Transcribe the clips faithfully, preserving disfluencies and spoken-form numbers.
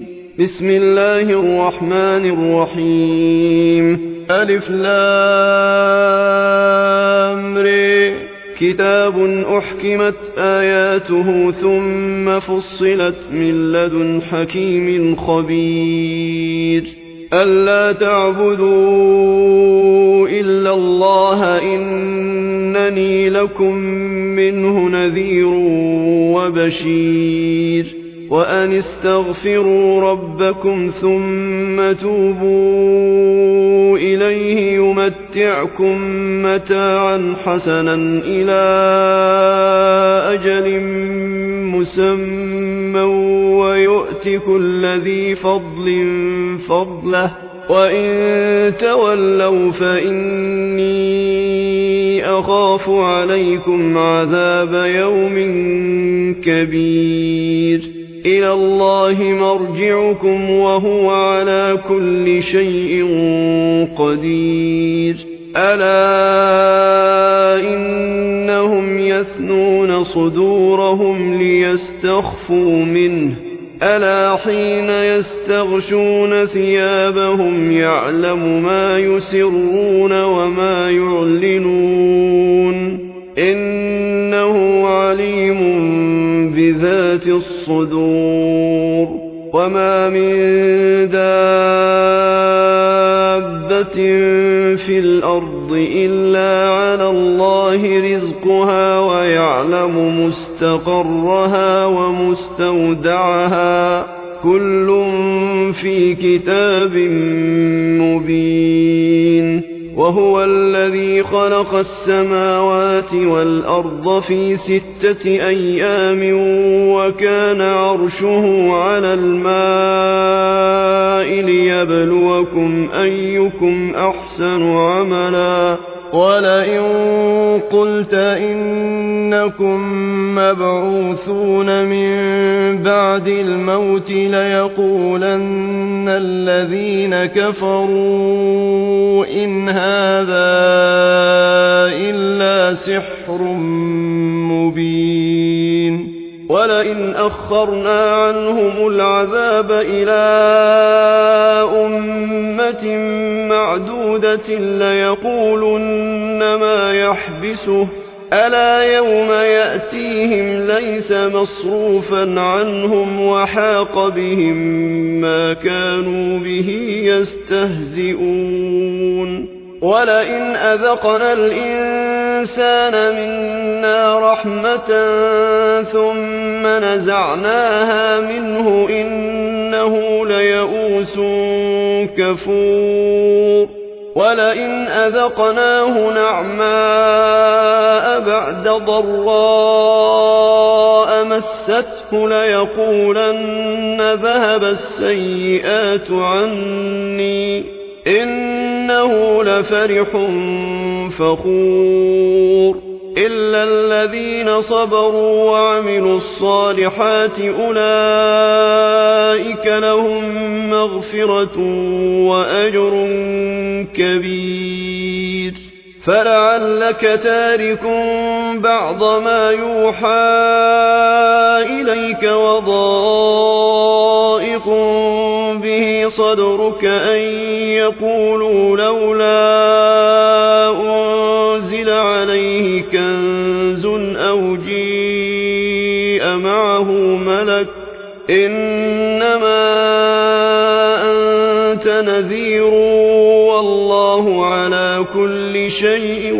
بسم الله الرحمن الرحيم ألف لام ر كتاب أحكمت آياته ثم فصلت من لدن حكيم خبير ألا تعبدوا إلا الله إنني لكم منه نذير وبشير وأن استغفروا ربكم ثم توبوا إليه يمتعكم متاعا حسنا إلى أجل مسمى ويؤت كل ذي فضل فضله وإن تولوا فإني أخاف عليكم عذاب يوم كبير إلى الله مرجعكم وهو على كل شيء قدير ألا إنهم يثنون صدورهم ليستخفوا منه ألا حين يستغشون ثيابهم يعلم ما يسرون وما يعلنون إنه عليم بذات الصدور وما من دابة في الأرض إلا على الله رزقها ويعلم مستقرها ومستودعها كل في كتاب مبين وهو الذي خلق السماوات والأرض في ستة أيام وكان عرشه على الماء ليبلوكم أيكم أحسن عملا ولئن قلت إنكم مبعوثون من بعد الموت ليقولن الذين كفروا إن هذا إلا سحر مبين ولئن أخرنا عنهم العذاب إلى أمة معدودة ليقولن ما يحبسه ألا يوم يأتيهم ليس مصروفا عنهم وحاق بهم ما كانوا به يستهزئون ولئن أذقنا الإنسان منا رحمة ثم نزعناها منه إنه ليئوس كفور ولئن أذقناه نعماء بعد ضراء مسته ليقولن ذهب السيئات عني إنه لفرح فخور إلا الذين صبروا وعملوا الصالحات أولئك لهم مغفرة وأجر كبير فلعلك تارك بعض ما يوحى إليك وضائق به صدرك أن يقولوا لولا أنزل عليه كنز أو جيء معه ملك إنما أنت نذير والله على كل شيء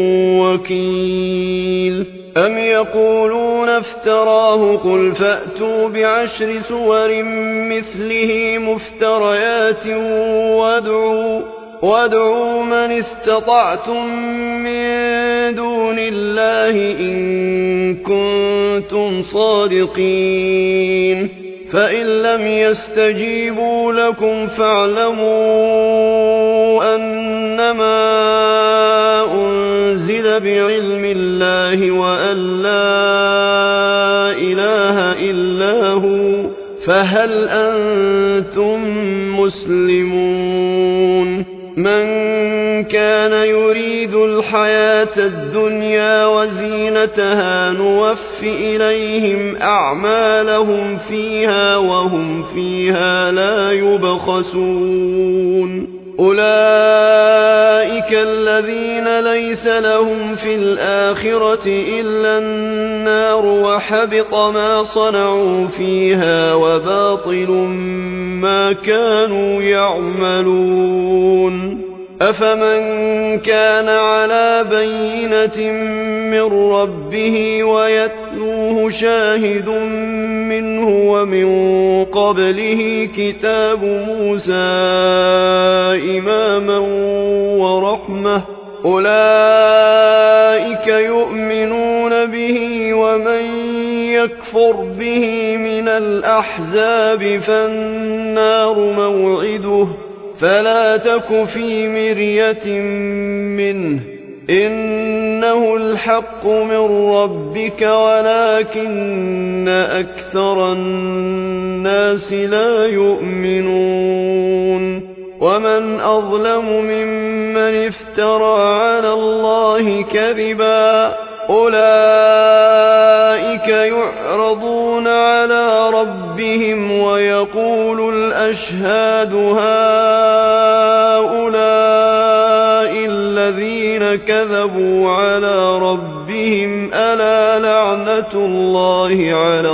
وكيل أم يقولون افتراه قل فأتوا بعشر سور مثله مفتريات وادعوا وادعوا من استطعتم من دون الله إن كنتم صادقين فإن لم يستجيبوا لكم فاعلموا أنما أنزل بعلم الله وأن لا إله إلا هو فهل أنتم مسلمون من كان يريد الحياة الدنيا وزينتها نوف إليهم أعمالهم فيها وهم فيها لا يبخسون أولئك الذين ليس لهم في الآخرة إلا النار وحبط ما صنعوا فيها وباطل ما كانوا يعملون أفمن كان على بينة من ربه ويتلوه شاهد منه ومن قبله كتاب موسى إماما ورحمة أولئك يؤمنون به ومن يكفر به من الأحزاب فالنار موعده فلا تك في مرية منه إنه الحق من ربك ولكن أكثر الناس لا يؤمنون ومن أظلم ممن افترى على الله كذبا أولئك يعرضون على ربهم ويقول الأشهاد هؤلاء الذين كذبوا على ربهم ألا لعنة الله على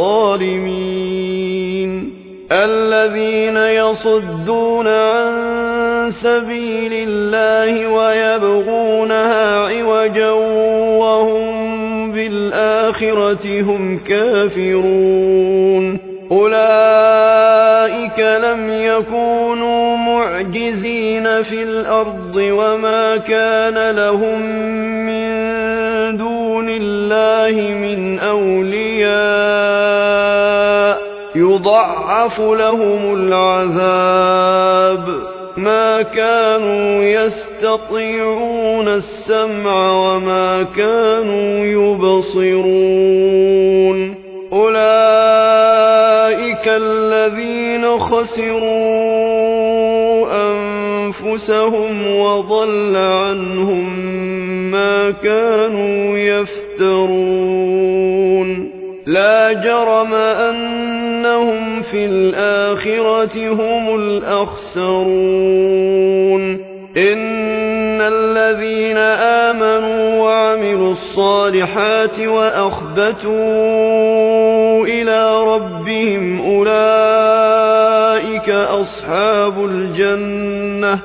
الظالمين الذين يصدون عن سبيل الله ويبغونها عوجا وهم بالآخرة هم كافرون أولئك لم يكونوا معجزين في الأرض وما كان لهم من دون الله من أولياء يضعف لهم العذاب ما كانوا يستطيعون السمع وما كانوا يبصرون أولئك الذين خسروا أنفسهم وضل عنهم ما كانوا يفترون لا جرم أنهم في الآخرة هم الأخسرون إن الذين آمنوا وعملوا الصالحات وأخبتوا إلى ربهم أولئك أصحاب الجنة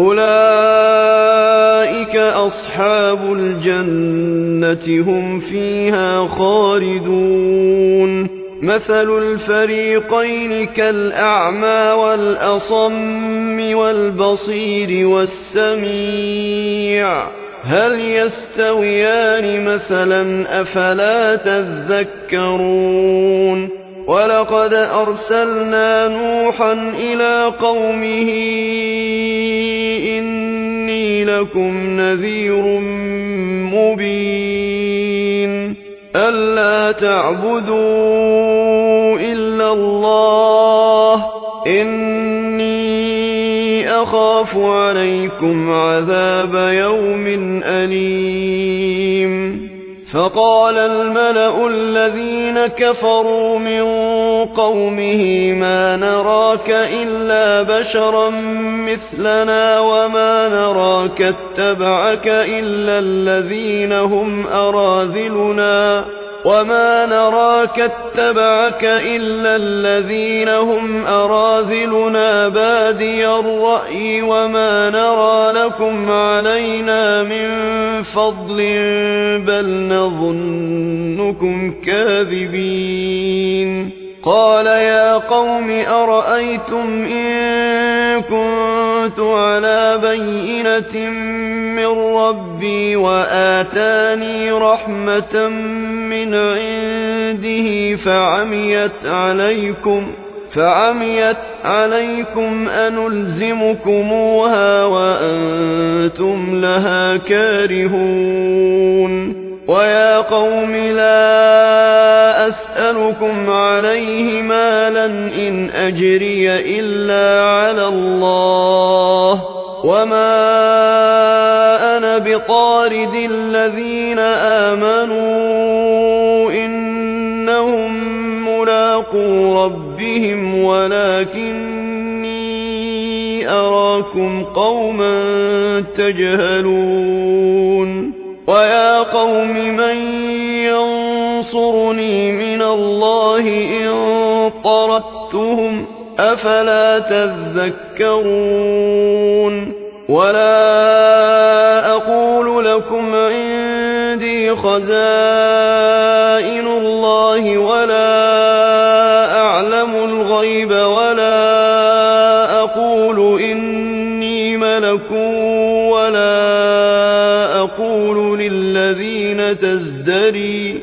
أولئك أصحاب الجنة هم فيها خالدون مثل الفريقين كالأعمى والأصم والبصير والسميع هل يستويان مثلا أفلا تذكرون ولقد أرسلنا نوحا إلى قومه إني لكم نذير مبين ألا تعبدوا إلا الله إني أخاف عليكم عذاب يوم أليم فقال الملأ الذين كفروا من قومه ما نراك إلا بشرا مثلنا وما نراك اتبعك إلا الذين هم أراذلنا وما نراك اتبعك إلا الذين هم أراذلنا بادي الرأي وما نرى لكم علينا من فضل بل نظنكم كاذبين قال يا قوم أرأيتم إن كنت على بينة من ربي وآتاني رحمة من عنده فعميت عليكم فعميت عليكم أنلزمكموها وأنتم لها كارهون ويا قوم لا أسألكم عليه مالا إن أجري إلا على الله وما أنا بطارد الذين آمنوا إنهم ملاقو ربهم ولكني أراكم قوما تجهلون ويا قوم من ينصرني من الله إن طردتهم أفلا تذكرون ولا أقول لكم عندي خزائن الله ولا أعلم الغيب ولا أقول إني ملك ولا أقول للذين تزدري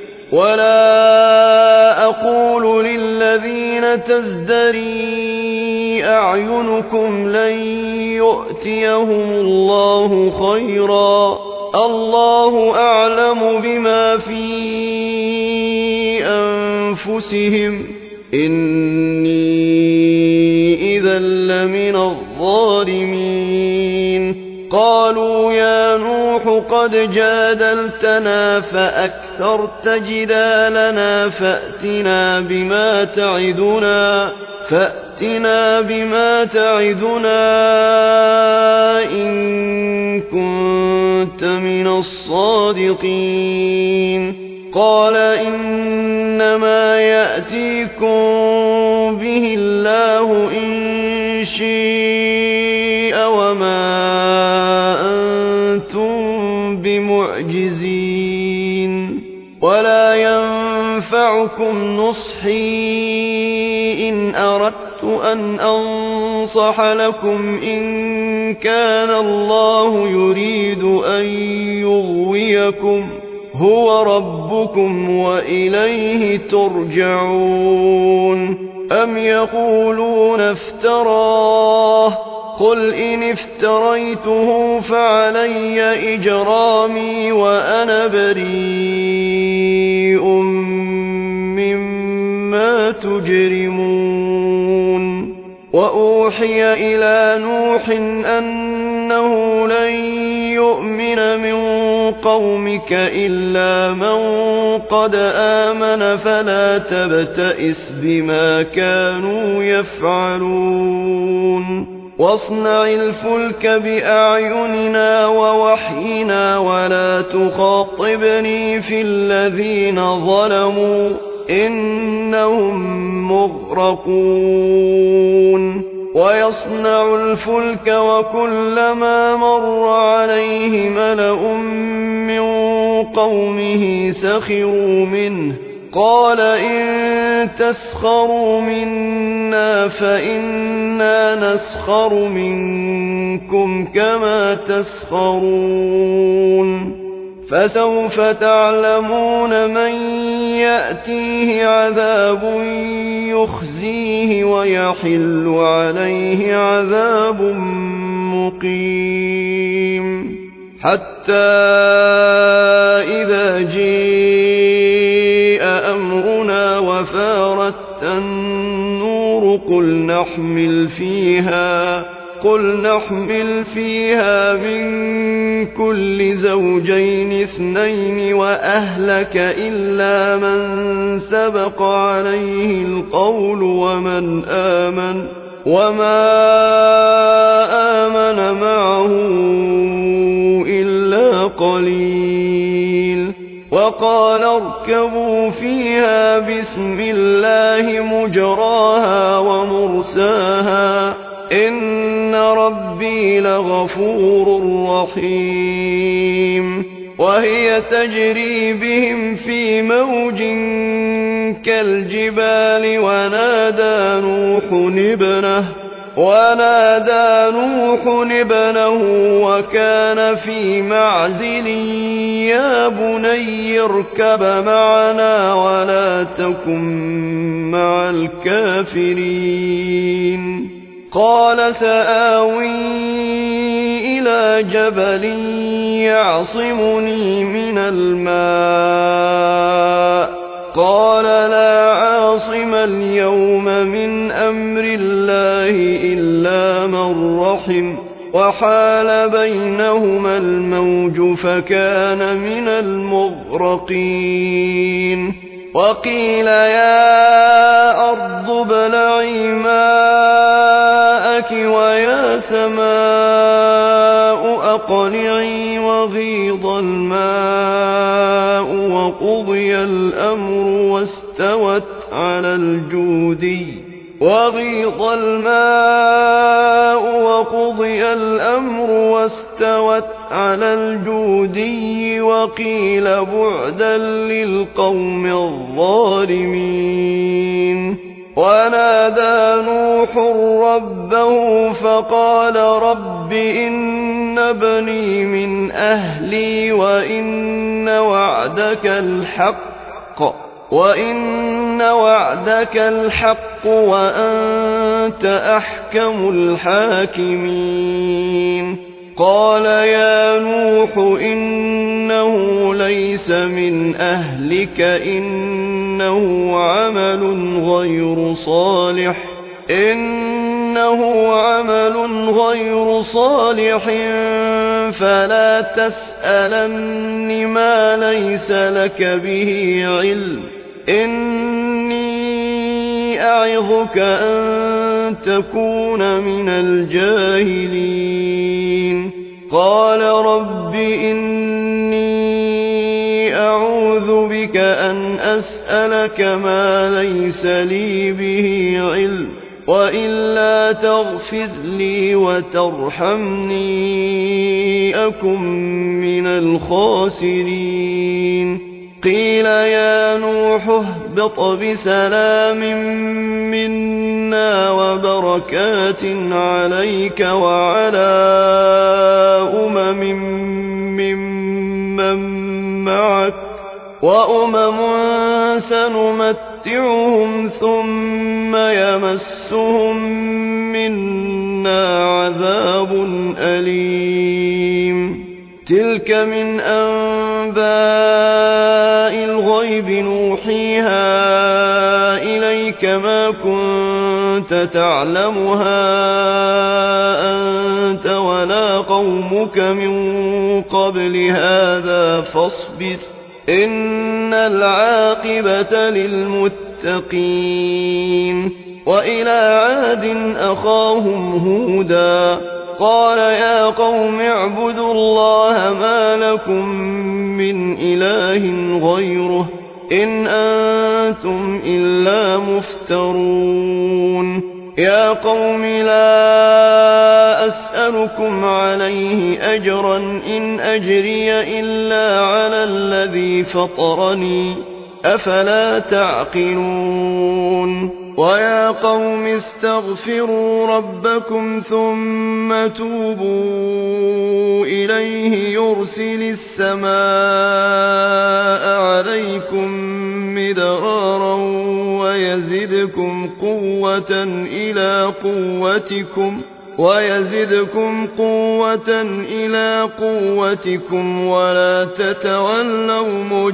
ولا أقول للذين تزدري أعينكم لن يؤتيهم الله خيرا الله أعلم بما في أنفسهم إني إذا لمن الظالمين قالوا يا نوح قد جادلتنا فأكثرت جدالنا فأتنا بما تعدنا فأتنا بما تعدنا إن كنت من الصادقين قال إنما يأتيكم به الله إن شاء وما أنتم بمعجزين ولا ينفعكم نصحي إن أردت أن أنصح لكم إن كان الله يريد أن يغويكم هو ربكم وإليه ترجعون أم يقولون افتراه قل إن افتريته فعلي إجرامي وأنا بريء مما تجرمون وأوحي إلى نوح أنه لن يؤمن من قومك إلا من قد آمن فلا تبتئس بما كانوا يفعلون واصنع الفلك بأعيننا ووحينا ولا تخاطبني في الذين ظلموا إنهم مغرقون ويصنع الفلك وكلما مر عليه ملأ من قومه سخروا منه قال إن تسخروا منا فإنا نسخر منكم كما تسخرون فسوف تعلمون من يأتيه عذاب يخزيه ويحل عليه عذاب مقيم حتى إذا جاء أمرنا وفارت النور قل نحمل فيها قل نحمل فيها من كل زوجين اثنين وأهلك إلا من سبق عليه القول ومن آمن وما آمن معه إلا قليل وقال اركبوا فيها بسم الله مجراها ومرساها إن ربي لغفور رحيم وهي تجري بهم في موج كالجبال ونادى نوح ابنه ونادى نوح ابنه وكان في معزل يا بني اركب معنا ولا تكن مع الكافرين قال سآوي إلى جبل يعصمني من الماء قال لا عاصم اليوم من أمر الله إلا من رحم وحال بينهما الموج فكان من المغرقين وقيل يا أرض ابلعي ماءك ويا سماء أقلعي وغيض الماء وقضي الأمر واستوت على الجودي وغيض الماء وقضي الأمر واستوت على الجودي وقيل بعدا للقوم الظالمين ونادى نوح ربه فقال رب إن ابني من أهلي وإن وعدك الحق وإن وعدك الحق وأنت أحكم الحاكمين قال يا نوح إنه ليس من أهلك إنه عمل غير صالح إنه عمل غير صالح فلا تسألن ما ليس لك به علم إني أعظك أن تكون من الجاهلين قال رب إني أعوذ بك أن أسألك ما ليس لي به علم وإلا تغفر لي وترحمني أكن من الخاسرين قيل يا نوح اهبط بسلام منا وبركات عليك وعلى أمم ممن معك وأمم سنمتعهم ثم يمسهم منا عذاب أليم تلك من أنباء الغيب نوحيها إليك ما كنت تعلمها أنت ولا قومك من قبل هذا فاصبر إن العاقبة للمتقين وإلى عاد أخاهم هودا قال يا قوم اعبدوا الله ما لكم من إله غيره إن أنتم إلا مفترون يا قوم لا أسألكم عليه أجرا إن أجري إلا على الذي فطرني أفلا تعقلون ويا قوم استغفروا ربكم ثم توبوا إليه يرسل السماء عليكم مدرارا ويزدكم قوة إلى قوتكم ويزدكم قوة إلى قوتكم ولا تتولوا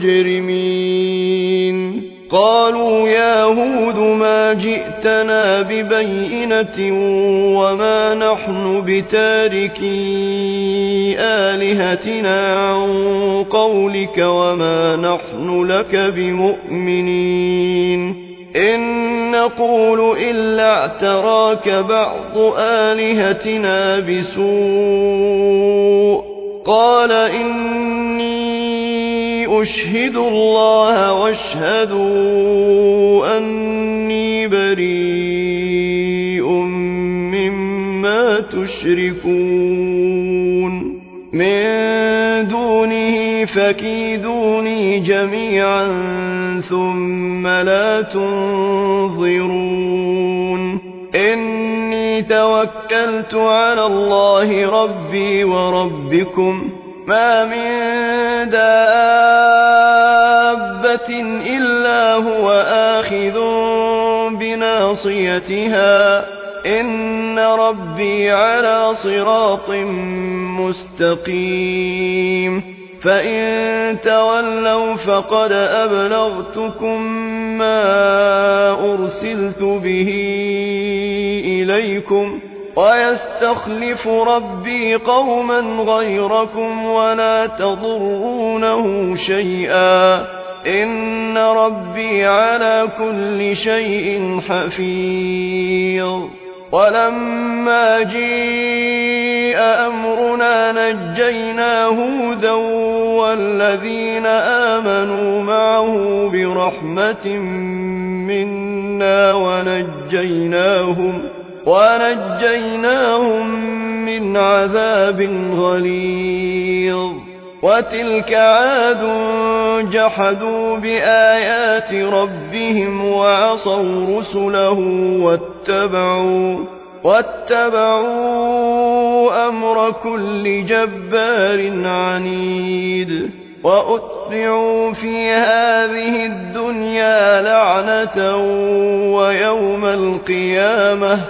مجرمين قالوا يا هود ما جئتنا ببينة وما نحن بتاركي آلهتنا عن قولك وما نحن لك بمؤمنين إن نقول إلا اعتراك بعض آلهتنا بسوء قال إني أشهد الله واشهدوا أني بريء مما تشركون من دونه فكيدوني جميعا ثم لا تنظرون إني توكلت على الله ربي وربكم ما من دابة إلا هو آخذ بناصيتها إن ربي على صراط مستقيم فإن تولوا فقد أبلغتكم ما أرسلت به إليكم ويستخلف ربي قوما غيركم ولا تضرونه شيئا إن ربي على كل شيء حفيظ ولما جيء أمرنا نجينا هودا والذين آمنوا معه برحمة منا ونجيناهم ونجيناهم من عذاب غليظ وتلك عاد جحدوا بآيات ربهم وعصوا رسله واتبعوا واتبعوا أمر كل جبار عنيد وأتبعوا في هذه الدنيا لعنة ويوم القيامة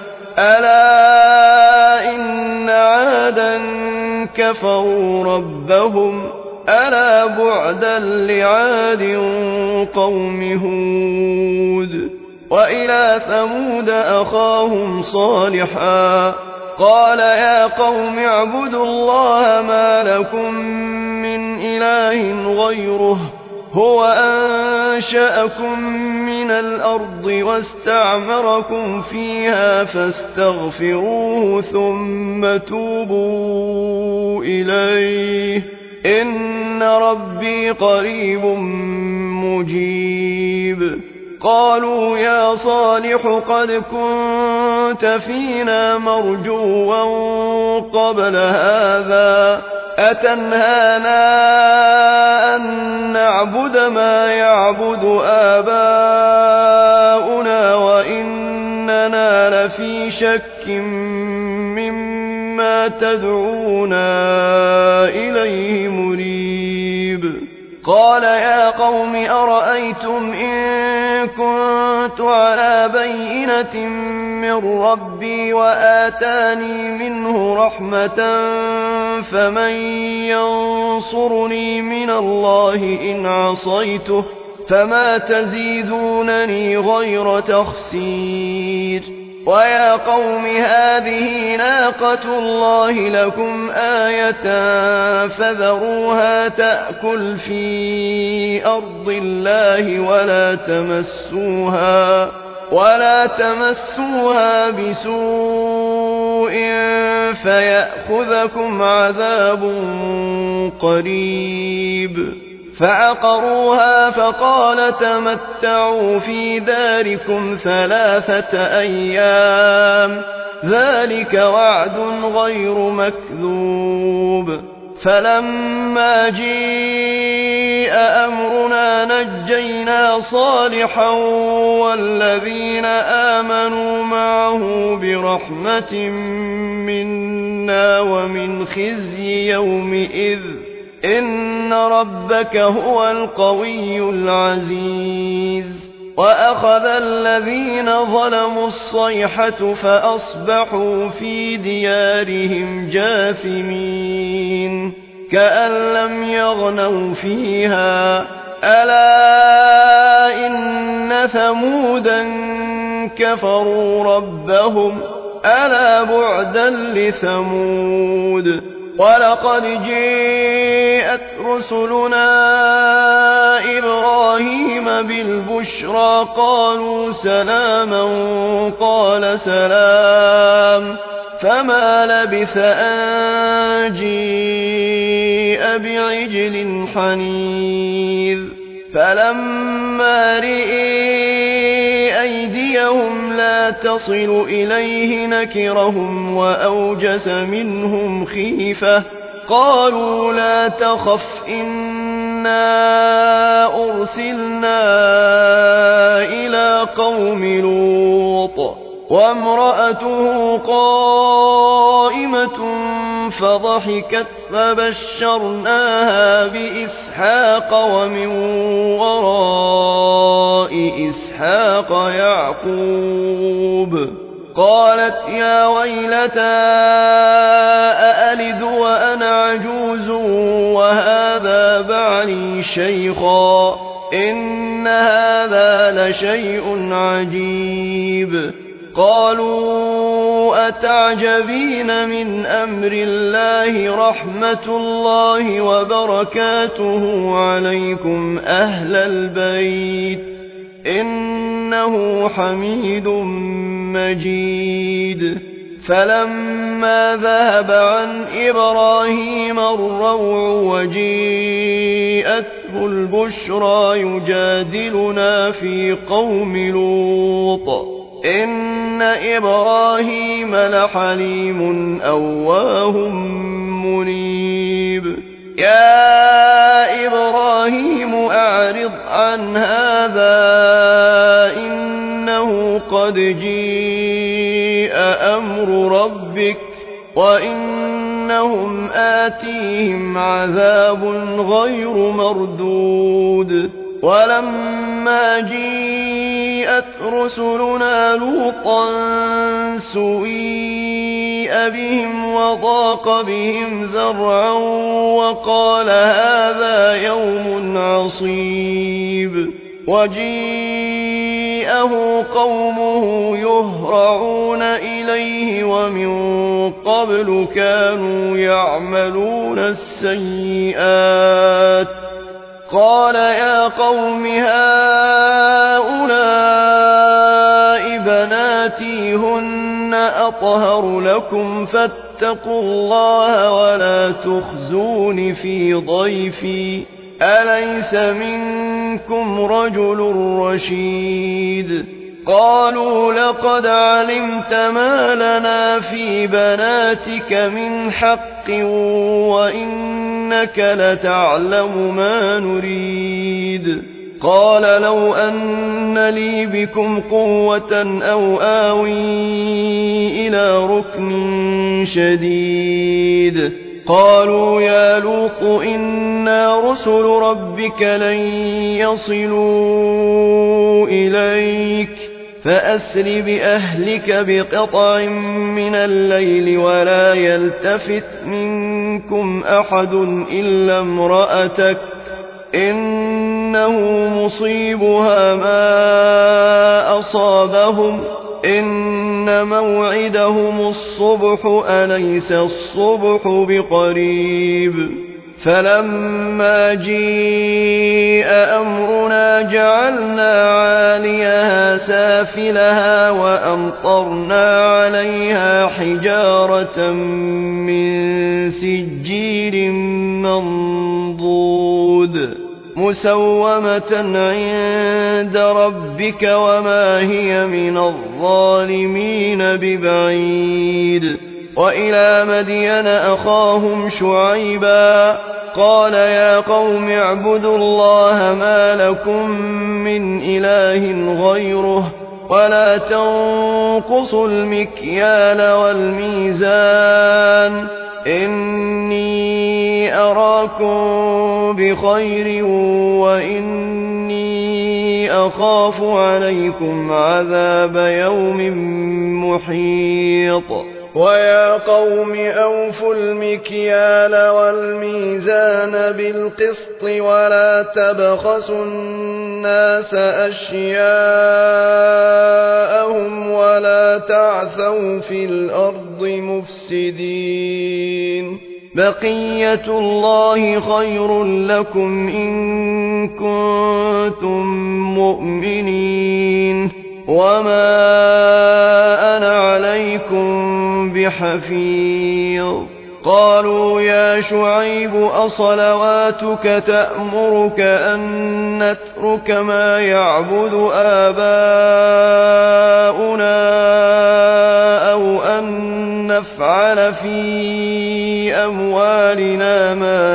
ألا إن عادا كفروا ربهم ألا بعدا لعاد قوم هود وإلى ثمود أخاهم صالحا قال يا قوم اعبدوا الله ما لكم من إله غيره هو أنشأكم من الأرض واستعمركم فيها فاستغفروه ثم توبوا إليه إن ربي قريب مجيب قالوا يا صالح قد كنت فينا مرجوا قبل هذا أتنهانا أن نعبد ما يعبد آباؤنا وإننا لفي شك مما تدعونا إليه مريب قال يا قوم أرأيتم إن كنت على بينة من ربي وآتاني منه رحمة فمن ينصرني من الله إن عصيته فما تزيدونني غير تخسير ويا قوم هذه ناقة الله لكم آية فذروها تأكل في أرض الله ولا تمسوها ولا تمسوها بسوء فيأخذكم عذاب قريب فعقروها فقال تمتعوا في داركم ثلاثة أيام ذلك وعد غير مكذوب فلما جيء أمرنا نجينا صالحا والذين آمنوا معه برحمة منا ومن خزي يومئذ إن ربك هو القوي العزيز وأخذ الذين ظلموا الصيحة فأصبحوا في ديارهم جاثمين كأن لم يغنوا فيها ألا إن ثمودا كفروا ربهم ألا بعدا لثمود ولقد جاءت رسلنا إبراهيم بالبشرى قالوا سلاما قال سلام فما لبث أن جيء بعجل حنيذ فلما رئي أيديهم لا تصل إليه نكرهم وأوجس منهم خيفة قالوا لا تخف إنا أرسلنا إلى قوم لوط وامرأته قائمة فضحكت فبشرناها بإسحاق ومن وراء إسحاق يعقوب قالت يا ويلتى أألد وأنا عجوز وهذا بعلي شيخا إن هذا لشيء عجيب قالوا تعجبين من أمر الله رحمة الله وبركاته عليكم أهل البيت إنه حميد مجيد فلما ذهب عن إبراهيم الروع وجيءته البشرى يجادلنا في قوم لوط إن إبراهيم لحليم أواه منيب يا إبراهيم أعرض عن هذا إنه قد جيء أمر ربك وإنهم آتيهم عذاب غير مردود ولما جيءت رسلنا لوطا سوء بهم وضاق بهم ذرعا وقال هذا يوم عصيب وجيءه قومه يهرعون إليه ومن قبل كانوا يعملون السيئات قال يا قوم هؤلاء بناتي هن أطهر لكم فاتقوا الله ولا تخزون في ضيفي أليس منكم رجل رشيد قالوا لقد علمت ما لنا في بناتك من حق وإنك لتعلم ما نريد قال لو أن لي بكم قوة أو آوي إلى ركن شديد قالوا يا لوط إنا رسل ربك لن يصلوا إليك فأسر بأهلك بقطع من الليل ولا يلتفت منكم أحد إلا امرأتك إنه مصيبها ما أصابهم إن موعدهم الصبح أليس الصبح بقريب فلما جيء أمرنا جعلنا عاليها سافلها وأمطرنا عليها حجارة من سجيل منضود مسومة عند ربك وما هي من الظالمين ببعيد وإلى مدين أخاهم شعيبا قال يا قوم اعبدوا الله ما لكم من إله غيره ولا تنقصوا المكيال والميزان إني أراكم بخير وإني أخاف عليكم عذاب يوم محيط ويا قوم أوفوا المكيال والميزان بالقسط ولا تبخسوا الناس أشياءهم ولا تعثوا في الأرض مفسدين بقية الله خير لكم إن كنتم مؤمنين وما أنا عليكم بحفيظ قالوا يا شعيب أصلواتك تأمرك أن نترك ما يعبد آباؤنا أو أن نفعل في أموالنا ما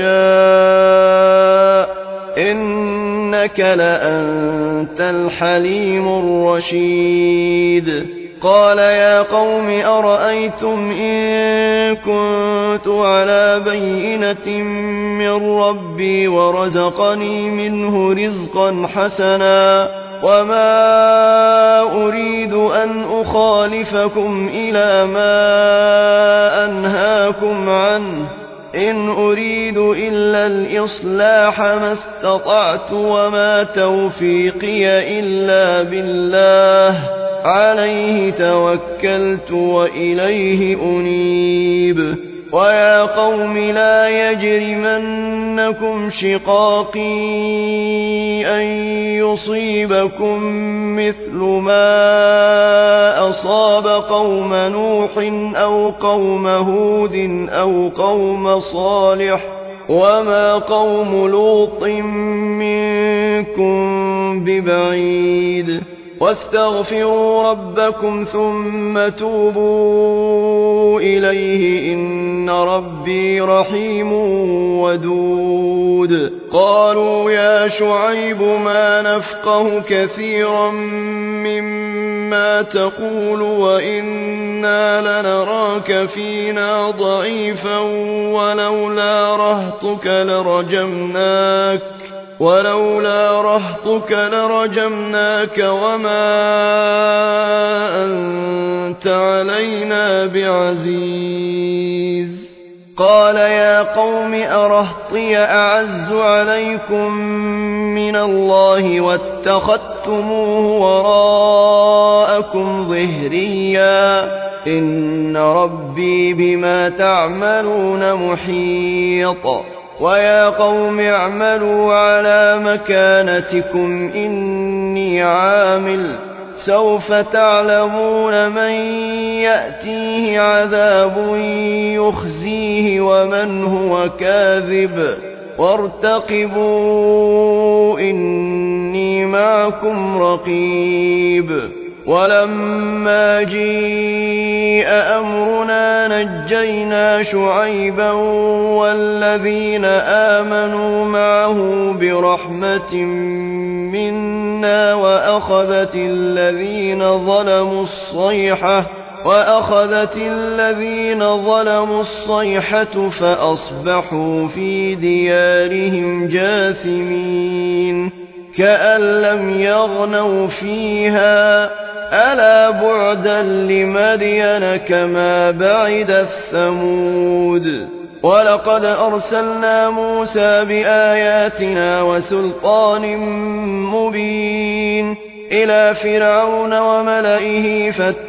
نشاء إنك لأنت الحليم الرشيد قال يا قوم أرأيتم إن كنت على بينة من ربي ورزقني منه رزقا حسنا وما أريد أن أخالفكم إلى ما أنهاكم عنه إن أريد إلا الإصلاح ما استطعت وما توفيقي إلا بالله عليه توكلت وإليه أنيب ويا قوم لا يجرمنكم شقاقي أن يصيبكم مثل ما أصاب قوم نوح أو قوم هود أو قوم صالح وما قوم لوط منكم ببعيد واستغفروا ربكم ثم توبوا إليه إن ربي رحيم ودود قالوا يا شعيب ما نفقه كثيرا مما تقول وإنا لنراك فينا ضعيفا ولولا رهطك لرجمناك ولولا رهطك لرجمناك وما أنت علينا بعزيز قال يا قوم أرهطي أعز عليكم من الله واتخذتموه وراءكم ظهريا إن ربي بما تعملون محيط ويا قوم اعملوا على مكانتكم إني عامل سوف تعلمون من يأتيه عذاب يخزيه ومن هو كاذب وارتقبوا إني معكم رقيب ولما جيء أمرنا نجينا شعيبا والذين آمنوا معه برحمة منا وأخذت الذين ظلموا الصيحة وأخذت الذين ظلموا الصيحة فأصبحوا في ديارهم جاثمين كأن لم يغنوا فيها ألا بعدا لمدين كما بعد الثمود ولقد أرسلنا موسى بآياتنا وسلطان مبين إلى فرعون وملئه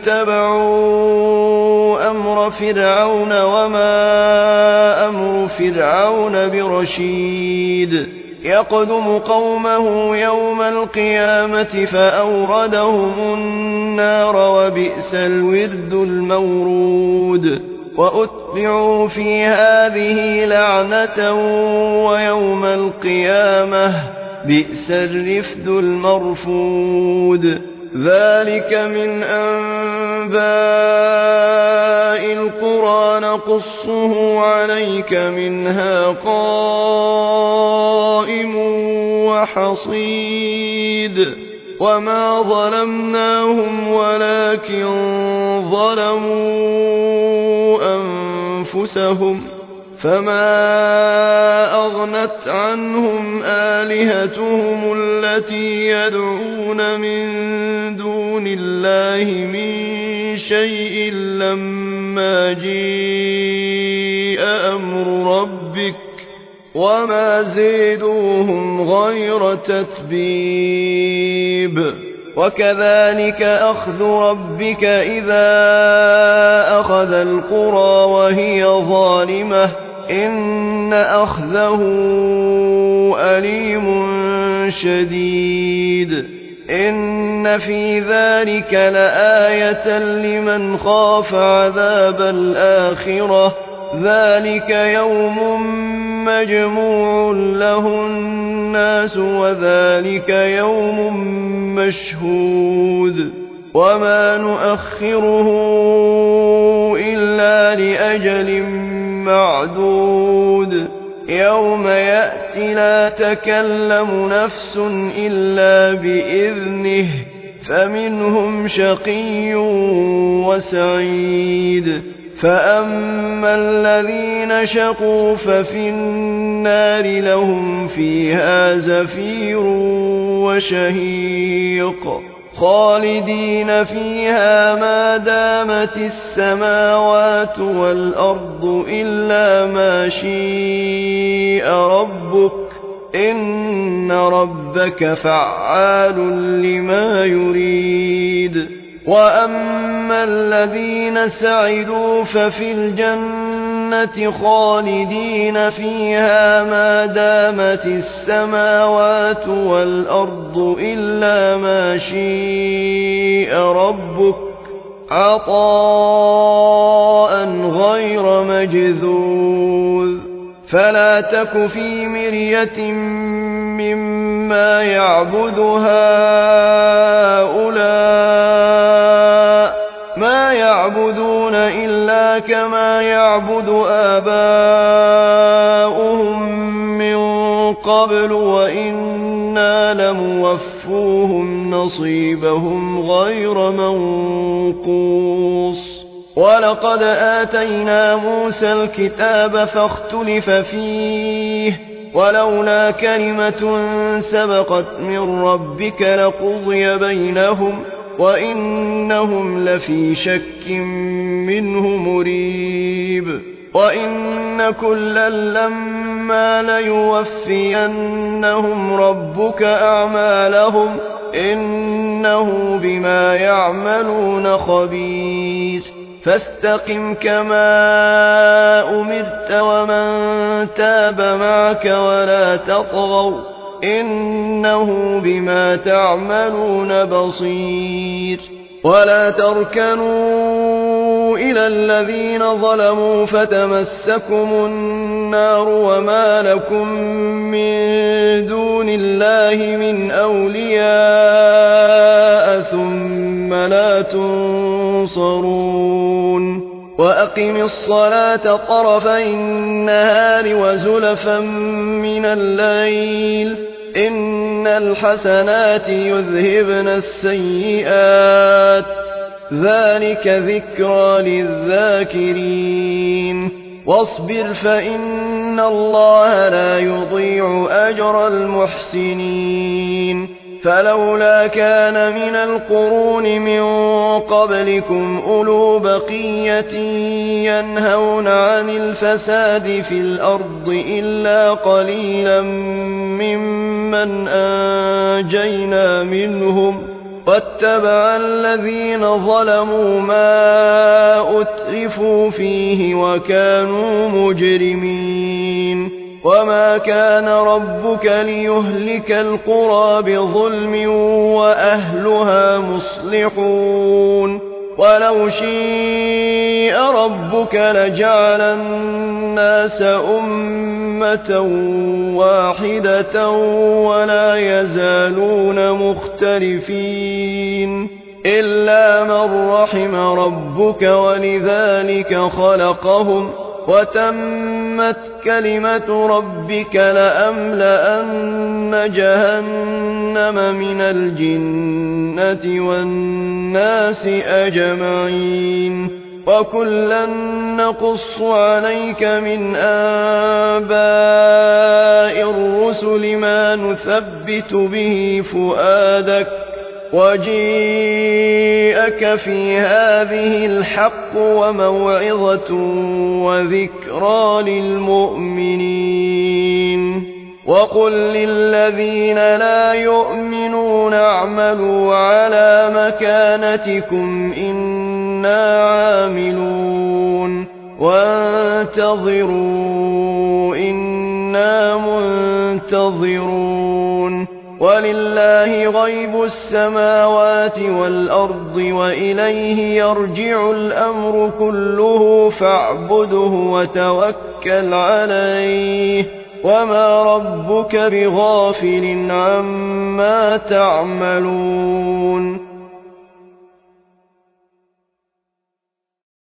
فاتبعوا أمر فرعون وما أمر فرعون برشيد يقدم قومه يوم القيامة فأوردهم النار وبئس الورد المورود وأتبعوا في هذه لعنة ويوم القيامة بئس الرفد المرفود ذلك من أنباء القرى نقصه عليك منها قائم وحصيد وما ظلمناهم ولكن ظلموا أنفسهم فما أغنت عنهم آلهتهم التي يدعون من دون الله من شيء لما جيء أمر ربك وما زيدوهم غير تتبيب وكذلك أخذ ربك إذا أخذ القرى وهي ظالمة إن أخذه أليم شديد إن في ذلك لآية لمن خاف عذاب الآخرة ذلك يوم مجموع له الناس وذلك يوم مشهود وما نؤخره إلا لأجل معدود يوم يأتي لا تكلم نفس إلا بإذنه فمنهم شقي وسعيد فأما الذين شقوا ففي النار لهم فيها زفير وشهيق خالدين فيها ما دامت السماوات والأرض إلا ما شاء ربك إن ربك فعال لما يريد وأما الذين سعدوا ففي الجنة خالدين فيها ما دامت السماوات والأرض إلا ما شاء ربك عطاء غير مجذوذ فلا تك في مرية مما يعبد هؤلاء ما يعبدون إلا كما يعبد آباؤهم من قبل وإنا لموفوهم نصيبهم غير منقوص ولقد آتينا موسى الكتاب فاختلف فيه ولولا كلمة سبقت من ربك لقضي بينهم وإنهم لفي شك منه مريب وإن كلا لما ليوفينهم ربك أعمالهم إنه بما يعملون خبير فاستقم كما أمرت ومن تاب معك ولا تطغوا إنه بما تعملون بصير ولا تركنوا إلى الذين ظلموا فتمسكم النار وما لكم من دون الله من أولياء ثم لا تنصرون وأقم الصلاة طرفي النهار وزلفا من الليل إن الحسنات يذهبن السيئات ذلك ذكرى للذاكرين واصبر فإن الله لا يضيع أجر المحسنين فلولا كان من القرون من قبلكم أولو بقية ينهون عن الفساد في الأرض إلا قليلا ممن أنجينا منهم واتبع الذين ظلموا ما أترفوا فيه وكانوا مجرمين وما كان ربك ليهلك القرى بظلم وأهلها مصلحون ولو شيء ربك لجعل الناس أمة واحدة ولا يزالون مختلفين إلا من رحم ربك ولذلك خلقهم وتمت كلمة ربك لأملأن جهنم من الجنة والناس أجمعين وكلا نقص عليك من أنباء الرسل ما نثبت به فؤادك وجيءك في هذه الحق وموعظة وذكرى للمؤمنين وقل للذين لا يؤمنون اعملوا على مكانتكم إنا عاملون وانتظروا إنا منتظرون ولله غيب السماوات والأرض وإليه يرجع الأمر كله فاعبده وتوكل عليه وما ربك بغافل عما تعملون